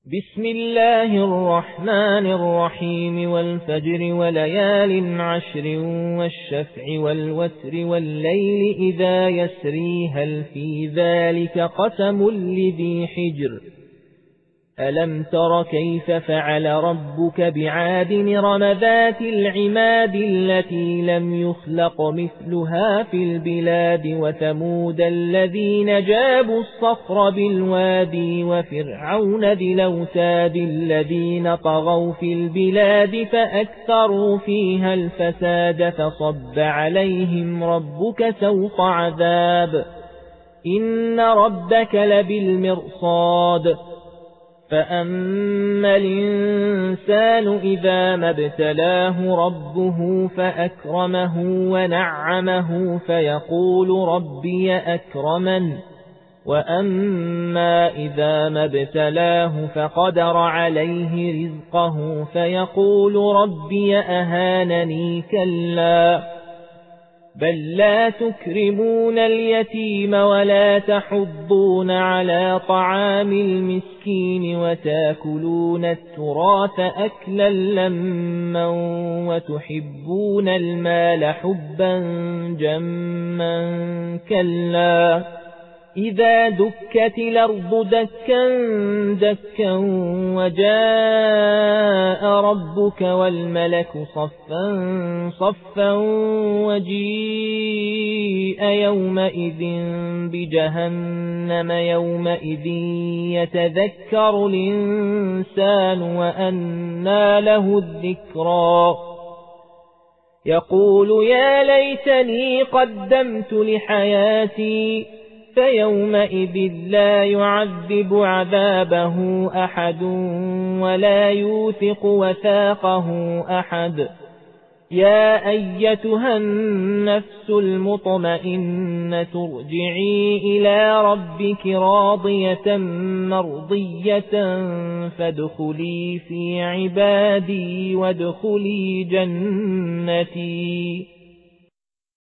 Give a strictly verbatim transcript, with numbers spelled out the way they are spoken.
بسم الله الرحمن الرحيم والفجر وليال عشر والشفع والوتر والليل إذا يسري هل في ذلك قسم لذي حجر ألم تر كيف فعل ربك بعاد إرم ذات العماد التي لم يخلق مثلها في البلاد وثمود الذين جابوا الصخر بالوادي وفرعون ذي الأوتاد الذين طغوا في البلاد فأكثروا فيها الفساد فصب عليهم ربك سوط عذاب إن ربك لبالمرصاد فأما الإنسان إذا ما ابتلاه ربه فأكرمه ونعمه فيقول ربي أكرمن وأما إذا ما ابتلاه فقدر عليه رزقه فيقول ربي أهانني كلا بل لا تكرمون اليتيم ولا تحضون على طعام المسكين وتاكلون التراث أكلا لما وتحبون المال حبا جما كلا إذا دكت الأرض دكا دكا وجاء ربك والملك صفا صفا وجيء يومئذ بجهنم يومئذ يتذكر الإنسان وأنى له الذكرى يقول يا ليتني قدمت لحياتي فيومئذ لا يعذب عذابه أحد ولا يوثق وثاقه أحد يا أيتها النفس المطمئنة ارجعي إلى ربك راضية مرضية فادخلي في عبادي وادخلي جنتي.